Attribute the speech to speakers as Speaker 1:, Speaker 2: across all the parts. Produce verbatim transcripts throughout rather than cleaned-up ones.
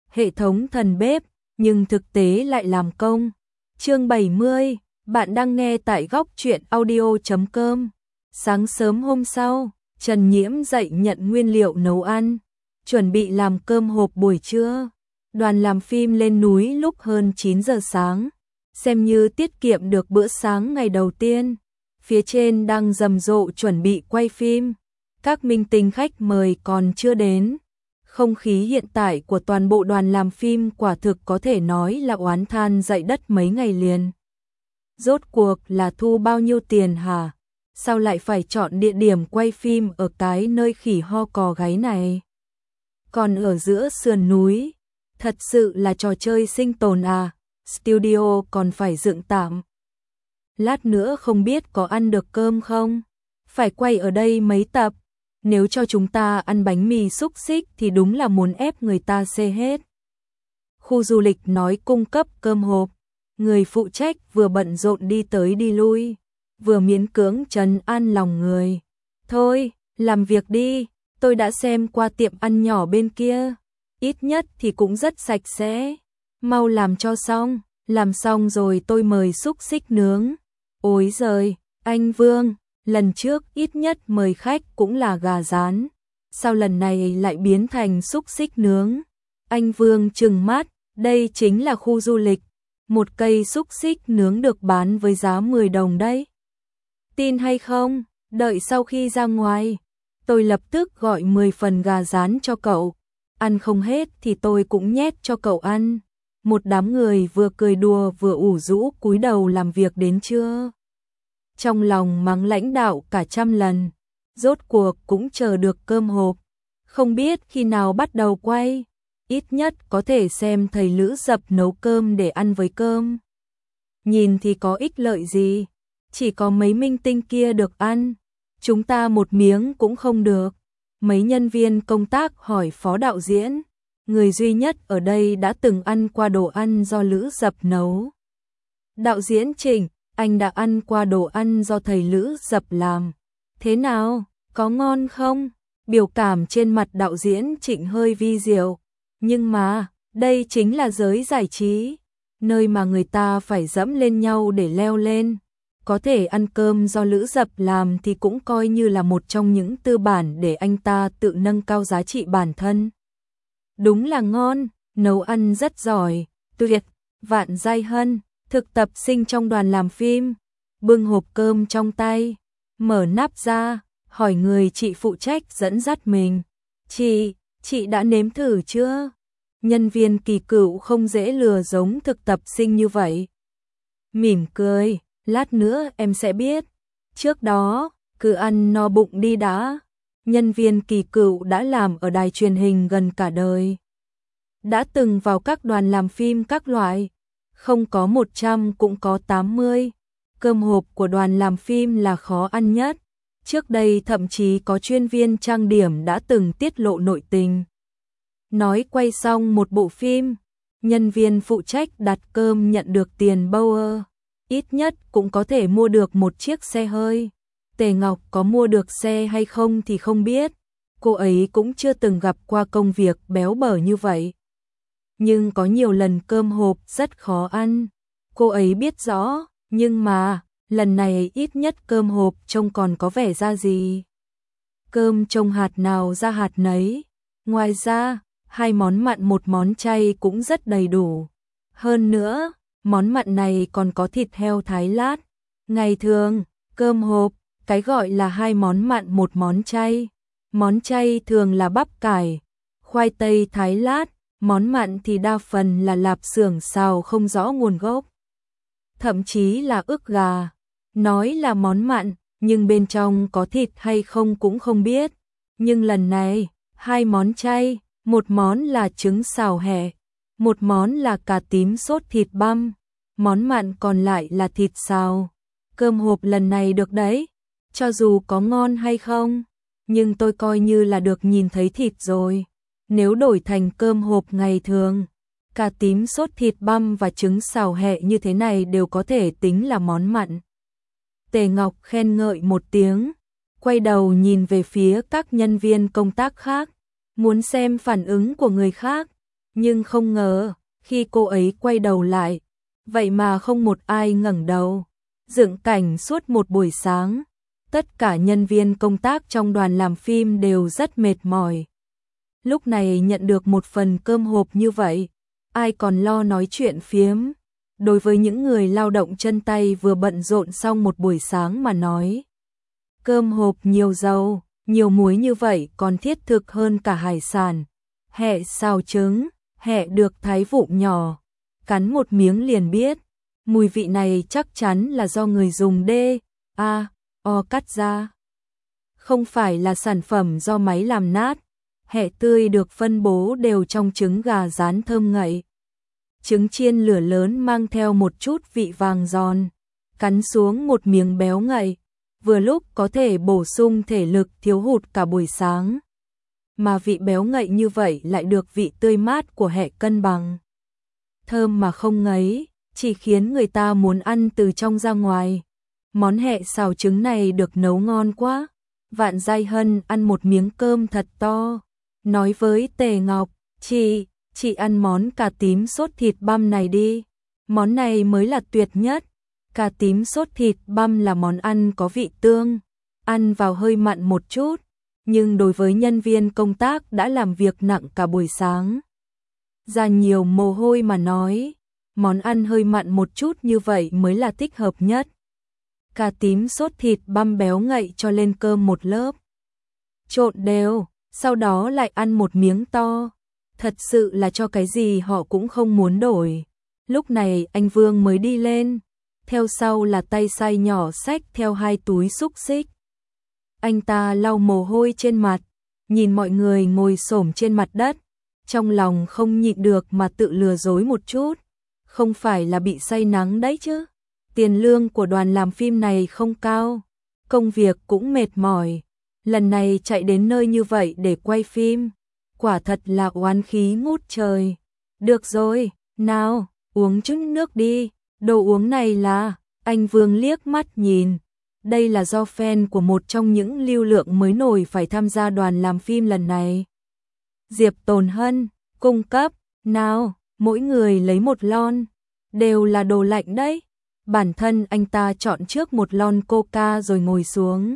Speaker 1: hệ thống thần bếp, nhưng thực tế lại làm công. Chương bảy mươi, bạn đang nghe tại góc truyện audio chấm com. Sáng sớm hôm sau, Trần Nhiễm dậy nhận nguyên liệu nấu ăn, chuẩn bị làm cơm hộp buổi trưa. Đoàn làm phim lên núi lúc hơn chín giờ sáng, xem như tiết kiệm được bữa sáng ngày đầu tiên. Phía trên đang rầm rộ chuẩn bị quay phim, các minh tinh khách mời còn chưa đến. Không khí hiện tại của toàn bộ đoàn làm phim quả thực có thể nói là oán than dậy đất mấy ngày liền. Rốt cuộc là thu bao nhiêu tiền hả? Sao lại phải chọn địa điểm quay phim ở cái nơi khỉ ho cò gáy này? Còn ở giữa sườn núi, thật sự là trò chơi sinh tồn à? Studio còn phải dựng tạm. Lát nữa không biết có ăn được cơm không? Phải quay ở đây mấy tập. Nếu cho chúng ta ăn bánh mì xúc xích thì đúng là muốn ép người ta xê hết. Khu du lịch nói cung cấp cơm hộp. Người phụ trách vừa bận rộn đi tới đi lui, vừa miễn cưỡng trấn an lòng người. Thôi, làm việc đi, tôi đã xem qua tiệm ăn nhỏ bên kia. Ít nhất thì cũng rất sạch sẽ. Mau làm cho xong, làm xong rồi tôi mời xúc xích nướng. Ôi giời, anh Vương, lần trước ít nhất mời khách cũng là gà rán. Sao lần này lại biến thành xúc xích nướng? Anh Vương trừng mắt, đây chính là khu du lịch. Một cây xúc xích nướng được bán với giá mười đồng đấy. Tin hay không, đợi sau khi ra ngoài, tôi lập tức gọi mười phần gà rán cho cậu. Ăn không hết thì tôi cũng nhét cho cậu ăn. Một đám người vừa cười đùa vừa ủ rũ cúi đầu làm việc đến trưa. Trong lòng mắng lãnh đạo cả trăm lần, rốt cuộc cũng chờ được cơm hộp. Không biết khi nào bắt đầu quay, ít nhất có thể xem thầy Lữ Dập nấu cơm để ăn với cơm. Nhìn thì có ích lợi gì, chỉ có mấy minh tinh kia được ăn, chúng ta một miếng cũng không được. Mấy nhân viên công tác hỏi phó đạo diễn, người duy nhất ở đây đã từng ăn qua đồ ăn do Lữ Dập nấu. Đạo diễn Trịnh, anh đã ăn qua đồ ăn do thầy Lữ Dập làm. Thế nào, có ngon không? Biểu cảm trên mặt đạo diễn Trịnh hơi vi diệu. Nhưng mà, đây chính là giới giải trí, nơi mà người ta phải dẫm lên nhau để leo lên. Có thể ăn cơm do Lữ Dập làm thì cũng coi như là một trong những tư bản để anh ta tự nâng cao giá trị bản thân. Đúng là ngon, nấu ăn rất giỏi, tuyệt. Vạn Giai Hân, thực tập sinh trong đoàn làm phim, bưng hộp cơm trong tay, mở nắp ra, hỏi người chị phụ trách dẫn dắt mình. Chị, chị đã nếm thử chưa? Nhân viên kỳ cựu không dễ lừa giống thực tập sinh như vậy. Mỉm cười, lát nữa em sẽ biết. Trước đó, cứ ăn no bụng đi đã. Nhân viên kỳ cựu đã làm ở đài truyền hình gần cả đời. Đã từng vào các đoàn làm phim các loại, không có một trăm cũng có tám mươi. Cơm hộp của đoàn làm phim là khó ăn nhất. Trước đây thậm chí có chuyên viên trang điểm đã từng tiết lộ nội tình. Nói quay xong một bộ phim, nhân viên phụ trách đặt cơm nhận được tiền Bauer, ít nhất cũng có thể mua được một chiếc xe hơi. Tề Ngọc có mua được xe hay không thì không biết, cô ấy cũng chưa từng gặp qua công việc béo bở như vậy. Nhưng có nhiều lần cơm hộp rất khó ăn, cô ấy biết rõ, nhưng mà, lần này ít nhất cơm hộp trông còn có vẻ ra gì. Cơm trông hạt nào ra hạt nấy, ngoài ra, hai món mặn một món chay cũng rất đầy đủ. Hơn nữa, món mặn này còn có thịt heo thái lát. Ngày thường, cơm hộp, cái gọi là hai món mặn một món chay. Món chay thường là bắp cải, khoai tây thái lát, món mặn thì đa phần là lạp xưởng xào không rõ nguồn gốc. Thậm chí là ức gà. Nói là món mặn, nhưng bên trong có thịt hay không cũng không biết. Nhưng lần này, hai món chay, một món là trứng xào hẹ, một món là cà tím sốt thịt băm, món mặn còn lại là thịt xào. Cơm hộp lần này được đấy, cho dù có ngon hay không, nhưng tôi coi như là được nhìn thấy thịt rồi. Nếu đổi thành cơm hộp ngày thường, cà tím sốt thịt băm và trứng xào hẹ như thế này đều có thể tính là món mặn. Tề Ngọc khen ngợi một tiếng, quay đầu nhìn về phía các nhân viên công tác khác, muốn xem phản ứng của người khác. Nhưng không ngờ, khi cô ấy quay đầu lại, vậy mà không một ai ngẩng đầu. Dựng cảnh suốt một buổi sáng, tất cả nhân viên công tác trong đoàn làm phim đều rất mệt mỏi. Lúc này nhận được một phần cơm hộp như vậy, ai còn lo nói chuyện phiếm. Đối với những người lao động chân tay vừa bận rộn xong một buổi sáng mà nói, cơm hộp nhiều dầu, nhiều muối như vậy còn thiết thực hơn cả hải sản. Hẹ xào trứng, hẹ được thái vụn nhỏ, cắn một miếng liền biết, mùi vị này chắc chắn là do người dùng D, A, O cắt ra. Không phải là sản phẩm do máy làm nát. Hẹ tươi được phân bố đều trong trứng gà rán thơm ngậy. Trứng chiên lửa lớn mang theo một chút vị vàng giòn, cắn xuống một miếng béo ngậy, vừa lúc có thể bổ sung thể lực thiếu hụt cả buổi sáng. Mà vị béo ngậy như vậy lại được vị tươi mát của hẹ cân bằng. Thơm mà không ngấy, chỉ khiến người ta muốn ăn từ trong ra ngoài. Món hẹ xào trứng này được nấu ngon quá. Vạn Giai Hân ăn một miếng cơm thật to, nói với Tề Ngọc, chị, chị ăn món cà tím sốt thịt băm này đi. Món này mới là tuyệt nhất. Cà tím sốt thịt băm là món ăn có vị tương, ăn vào hơi mặn một chút, nhưng đối với nhân viên công tác đã làm việc nặng cả buổi sáng, ra nhiều mồ hôi mà nói, món ăn hơi mặn một chút như vậy mới là thích hợp nhất. Cà tím sốt thịt băm béo ngậy cho lên cơm một lớp, trộn đều, sau đó lại ăn một miếng to. Thật sự là cho cái gì họ cũng không muốn đổi. Lúc này anh Vương mới đi lên, theo sau là tay sai nhỏ xách theo hai túi xúc xích. Anh ta lau mồ hôi trên mặt, nhìn mọi người ngồi xổm trên mặt đất, trong lòng không nhịn được mà tự lừa dối một chút. Không phải là bị say nắng đấy chứ. Tiền lương của đoàn làm phim này không cao, công việc cũng mệt mỏi. Lần này chạy đến nơi như vậy để quay phim, quả thật là oán khí ngút trời. Được rồi, nào, uống chút nước đi. Đồ uống này là, anh Vương liếc mắt nhìn. Đây là do fan của một trong những lưu lượng mới nổi phải tham gia đoàn làm phim lần này. Diệp Tồn Hân, cung cấp, nào, mỗi người lấy một lon, đều là đồ lạnh đấy. Bản thân anh ta chọn trước một lon coca rồi ngồi xuống,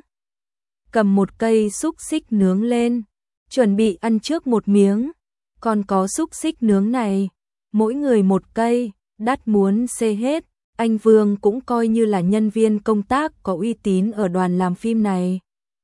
Speaker 1: cầm một cây xúc xích nướng lên, chuẩn bị ăn trước một miếng. Còn có xúc xích nướng này, mỗi người một cây, đắt muốn xê hết. Anh Vương cũng coi như là nhân viên công tác có uy tín ở đoàn làm phim này.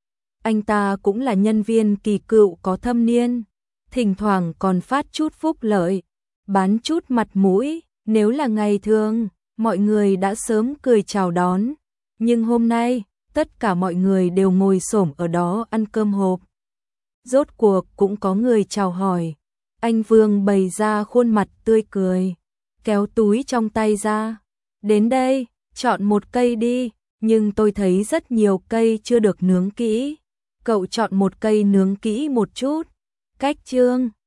Speaker 1: Anh ta cũng là nhân viên kỳ cựu có thâm niên, thỉnh thoảng còn phát chút phúc lợi, bán chút mặt mũi. Nếu là ngày thường, mọi người đã sớm cười chào đón, nhưng hôm nay, tất cả mọi người đều ngồi xổm ở đó ăn cơm hộp. Rốt cuộc cũng có người chào hỏi. Anh Vương bày ra khuôn mặt tươi cười, kéo túi trong tay ra. Đến đây, chọn một cây đi, nhưng tôi thấy rất nhiều cây chưa được nướng kỹ. Cậu chọn một cây nướng kỹ một chút. Cách Trương